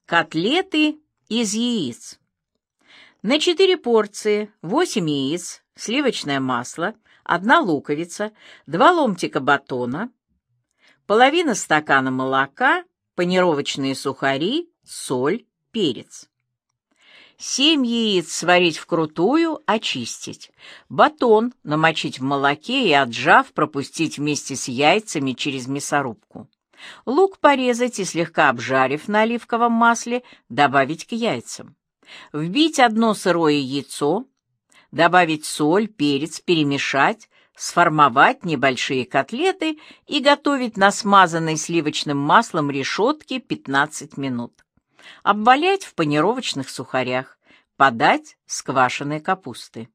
Котлеты из яиц. На 4 порции 8 яиц, сливочное масло, 1 луковица, 2 ломтика батона, половина стакана молока, панировочные сухари, соль, перец. 7 яиц сварить вкрутую, очистить. Батон намочить в молоке и, отжав, пропустить вместе с яйцами через мясорубку. Лук порезать и, слегка обжарив на оливковом масле, добавить к яйцам. Вбить 1 сырое яйцо, добавить соль, перец, перемешать, сформовать небольшие котлеты и готовить на смазанной сливочным маслом решетке 15 минут. Обвалять в панировочных сухарях. Подать с квашеной капусты.